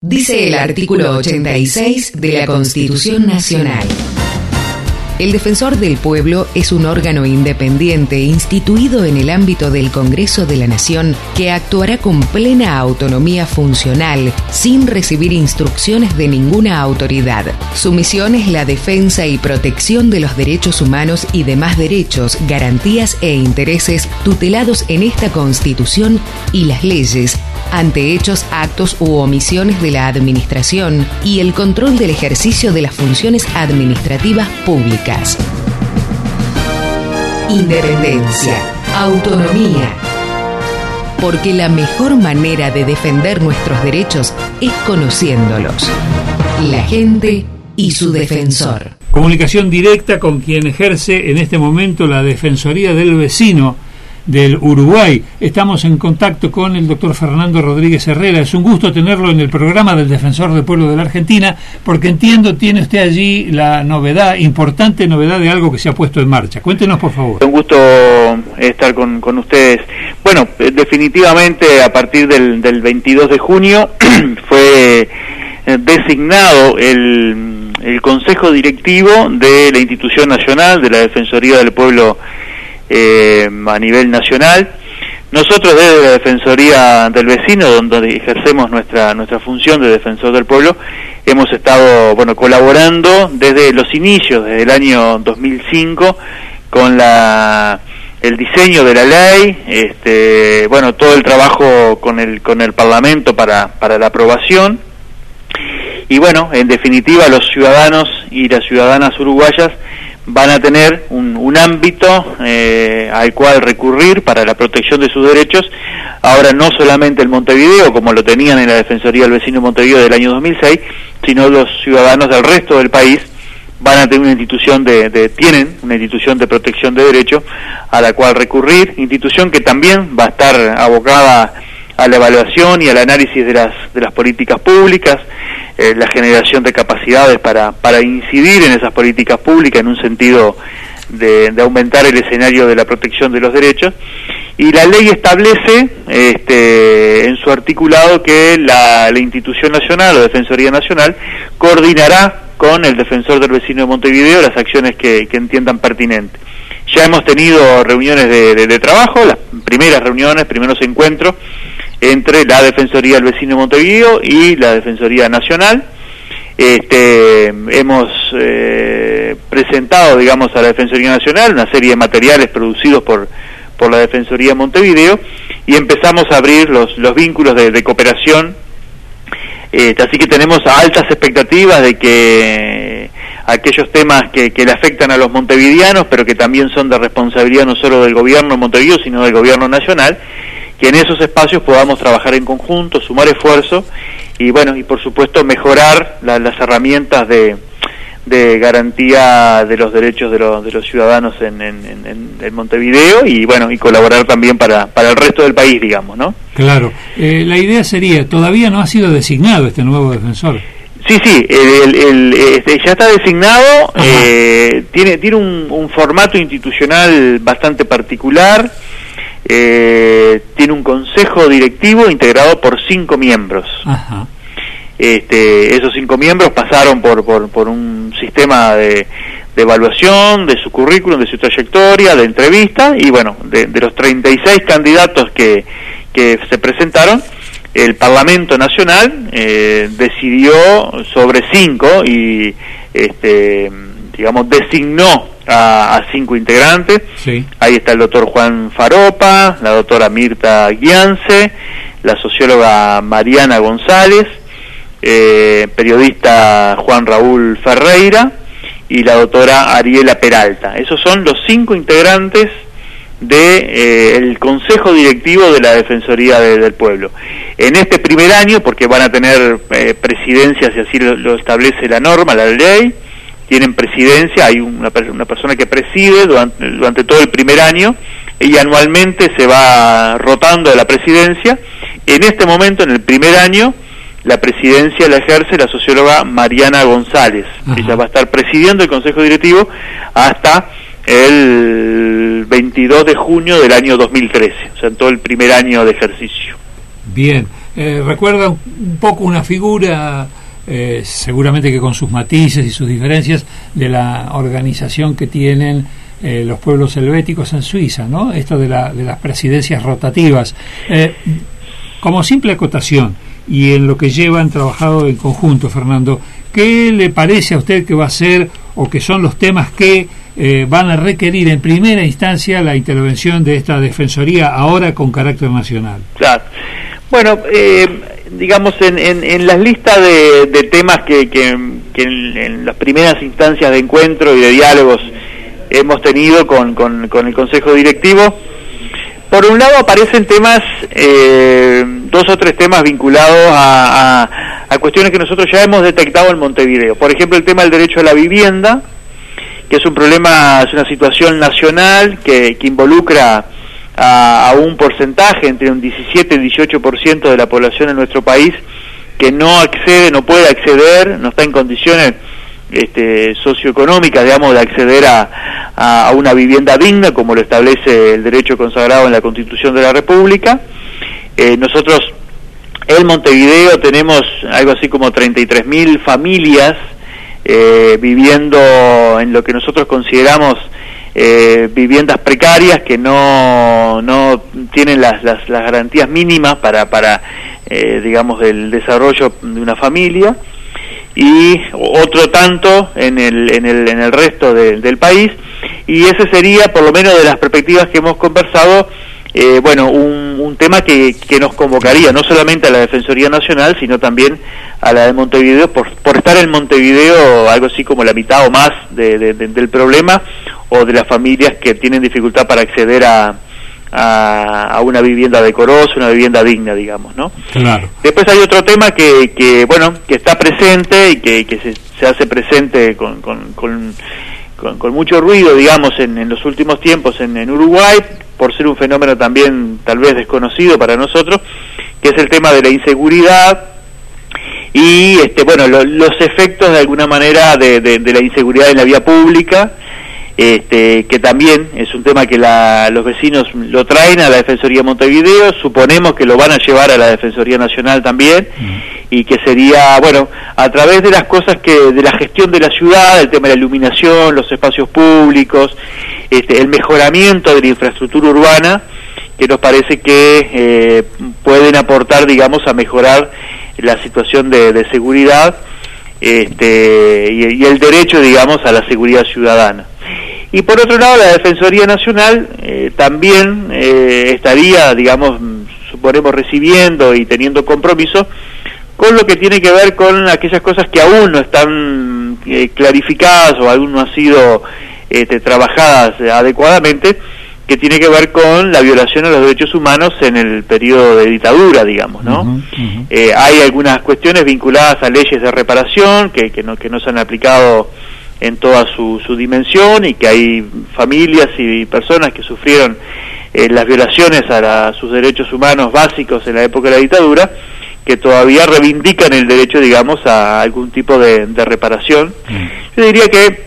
Dice el artículo 86 de la Constitución Nacional. El Defensor del Pueblo es un órgano independiente instituido en el ámbito del Congreso de la Nación que actuará con plena autonomía funcional, sin recibir instrucciones de ninguna autoridad. Su misión es la defensa y protección de los derechos humanos y demás derechos, garantías e intereses tutelados en esta Constitución y las leyes, ante hechos, actos u omisiones de la Administración y el control del ejercicio de las funciones administrativas públicas. Independencia, autonomía. Porque la mejor manera de defender nuestros derechos es conociéndolos. La gente y su defensor. Comunicación directa con quien ejerce en este momento la Defensoría del Vecino del Uruguay. Estamos en contacto con el doctor Fernando Rodríguez Herrera. Es un gusto tenerlo en el programa del Defensor del Pueblo de la Argentina, porque entiendo tiene usted allí la novedad, importante novedad de algo que se ha puesto en marcha. Cuéntenos, por favor. Un gusto estar con ustedes. Bueno, definitivamente a partir del 22 de junio fue designado el Consejo Directivo de la Institución Nacional de la Defensoría del Pueblo a nivel nacional. Nosotros desde la Defensoría del Vecino, donde ejercemos nuestra función de Defensor del Pueblo, hemos estado colaborando desde los inicios, desde el año 2005, con el diseño de la ley, todo el trabajo con el Parlamento para la aprobación, y en definitiva los ciudadanos y las ciudadanas uruguayas van a tener un ámbito al cual recurrir para la protección de sus derechos. Ahora no solamente el Montevideo, como lo tenían en la Defensoría del Vecino Montevideo del año 2006, sino los ciudadanos del resto del país van a tener una institución tienen una institución de protección de derechos a la cual recurrir, institución que también va a estar abocada a la evaluación y al análisis de las políticas públicas, la generación de capacidades para incidir en esas políticas públicas en un sentido de aumentar el escenario de la protección de los derechos. Y la ley establece en su articulado que la institución nacional o Defensoría Nacional coordinará con el Defensor del Vecino de Montevideo las acciones que entiendan pertinentes. Ya hemos tenido reuniones de trabajo, las primeros encuentros entre la Defensoría del Vecino de Montevideo y la Defensoría Nacional. Hemos presentado, a la Defensoría Nacional una serie de materiales producidos por la Defensoría de Montevideo y empezamos a abrir los vínculos de cooperación. Así que tenemos altas expectativas de que aquellos temas que le afectan a los montevideanos, pero que también son de responsabilidad no solo del gobierno de Montevideo, sino del gobierno nacional, que en esos espacios podamos trabajar en conjunto, sumar esfuerzos y por supuesto mejorar las herramientas de garantía de los derechos de los ciudadanos en Montevideo y colaborar también para el resto del país, ¿no? Claro. La idea sería, todavía no ha sido designado este nuevo defensor. Sí, ya está designado. Tiene un formato institucional bastante particular. Tiene un consejo directivo integrado por 5 miembros. Ajá. Esos 5 miembros pasaron por un sistema de evaluación de su currículum, de su trayectoria, de entrevista, y de los 36 candidatos que se presentaron, el Parlamento Nacional decidió sobre 5 y designó a 5 integrantes. Sí. Ahí está el doctor Juan Faropa, la doctora Mirta Guiance, la socióloga Mariana González, periodista Juan Raúl Ferreira y la doctora Ariela Peralta. Esos son los 5 integrantes del Consejo Directivo de la Defensoría del Pueblo. En este primer año, porque van a tener presidencias, y así lo establece la norma, la ley, tienen presidencia, hay una persona que preside durante todo el primer año y anualmente se va rotando la presidencia. En este momento, en el primer año, la presidencia la ejerce la socióloga Mariana González. Ajá. Ella va a estar presidiendo el Consejo Directivo hasta el 22 de junio del año 2013, o sea, en todo el primer año de ejercicio. Bien, recuerda un poco una figura, seguramente que con sus matices y sus diferencias, de la organización que tienen los pueblos helvéticos en Suiza, ¿no? Esto de las presidencias rotativas. Como simple acotación, y en lo que llevan trabajado en conjunto, Fernando, ¿qué le parece a usted que va a ser o que son los temas que van a requerir en primera instancia la intervención de esta Defensoría ahora con carácter nacional? Claro. Bueno, digamos, en las listas de temas que en las primeras instancias de encuentro y de diálogos hemos tenido con el Consejo Directivo, por un lado aparecen temas, 2 o 3 temas vinculados a cuestiones que nosotros ya hemos detectado en Montevideo. Por ejemplo, el tema del derecho a la vivienda, que es un problema, es una situación nacional que involucra a un porcentaje entre un 17 y 18% de la población en nuestro país que no accede, no puede acceder, no está en condiciones socioeconómicas, digamos, de acceder a una vivienda digna, como lo establece el derecho consagrado en la Constitución de la República. Nosotros en Montevideo tenemos algo así como 33.000 familias viviendo en lo que nosotros consideramos viviendas precarias, que no tienen las garantías mínimas para digamos, el desarrollo de una familia, y otro tanto en el resto del país. Y ese sería, por lo menos de las perspectivas que hemos conversado, un tema que nos convocaría no solamente a la Defensoría Nacional, sino también a la de Montevideo, por estar en Montevideo algo así como la mitad o más del problema, o de las familias que tienen dificultad para acceder a una vivienda decorosa, una vivienda digna, digamos, ¿no? Claro. Después hay otro tema que está presente y que se hace presente con mucho ruido, digamos, en los últimos tiempos en Uruguay, por ser un fenómeno también tal vez desconocido para nosotros, que es el tema de la inseguridad y los efectos de alguna manera de la inseguridad en la vía pública, que también es un tema que los vecinos lo traen a la Defensoría de Montevideo, suponemos que lo van a llevar a la Defensoría Nacional también, y que sería, a través de las cosas de la gestión de la ciudad, el tema de la iluminación, los espacios públicos, el mejoramiento de la infraestructura urbana, que nos parece que pueden aportar, digamos, a mejorar la situación de seguridad y el derecho, digamos, a la seguridad ciudadana. Y por otro lado, la Defensoría Nacional también estaría, digamos, suponemos, recibiendo y teniendo compromiso con lo que tiene que ver con aquellas cosas que aún no están clarificadas o aún no han sido trabajadas adecuadamente, que tiene que ver con la violación a los derechos humanos en el periodo de dictadura, digamos, ¿no? Hay algunas cuestiones vinculadas a leyes de reparación que no se han aplicado en toda su dimensión, y que hay familias y personas que sufrieron las violaciones a sus derechos humanos básicos en la época de la dictadura, que todavía reivindican el derecho, digamos, a algún tipo de reparación. Yo diría que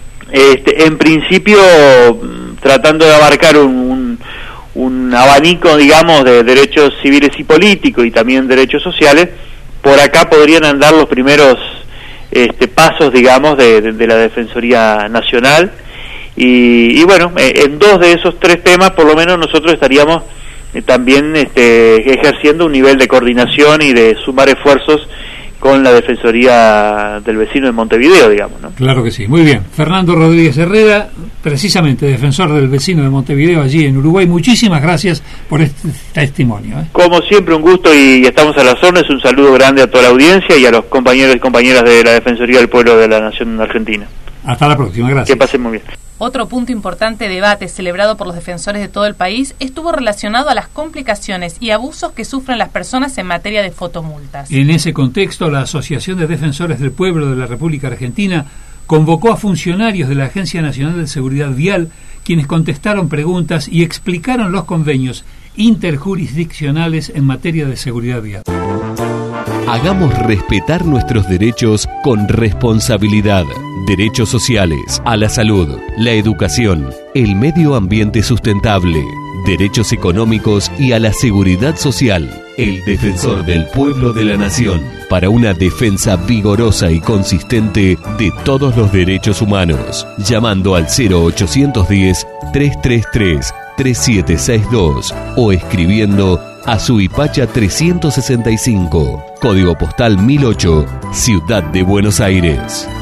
en principio, tratando de abarcar un abanico, digamos, de derechos civiles y políticos y también derechos sociales, por acá podrían andar los primeros pasos, digamos, de la Defensoría Nacional, y en 2 de esos 3 temas por lo menos nosotros estaríamos también ejerciendo un nivel de coordinación y de sumar esfuerzos con la Defensoría del Vecino de Montevideo, digamos, ¿no? Claro que sí. Muy bien. Fernando Rodríguez Herrera, precisamente defensor del Vecino de Montevideo allí en Uruguay, muchísimas gracias por este testimonio. Como siempre, un gusto, y estamos a las órdenes. Un saludo grande a toda la audiencia y a los compañeros y compañeras de la Defensoría del Pueblo de la Nación Argentina. Hasta la próxima, gracias. Que pasen muy bien. Otro punto importante de debate celebrado por los defensores de todo el país estuvo relacionado a las complicaciones y abusos que sufren las personas en materia de fotomultas. En ese contexto, la Asociación de Defensores del Pueblo de la República Argentina convocó a funcionarios de la Agencia Nacional de Seguridad Vial, quienes contestaron preguntas y explicaron los convenios interjurisdiccionales en materia de seguridad vial. Hagamos respetar nuestros derechos con responsabilidad. Derechos sociales, a la salud, la educación, el medio ambiente sustentable. derechos económicos y a la seguridad social. El Defensor del Pueblo de la Nación, para una defensa vigorosa y consistente de todos los derechos humanos. Llamando al 0810-333-3762 o escribiendo a Suipacha 365, Código Postal 1008, Ciudad de Buenos Aires.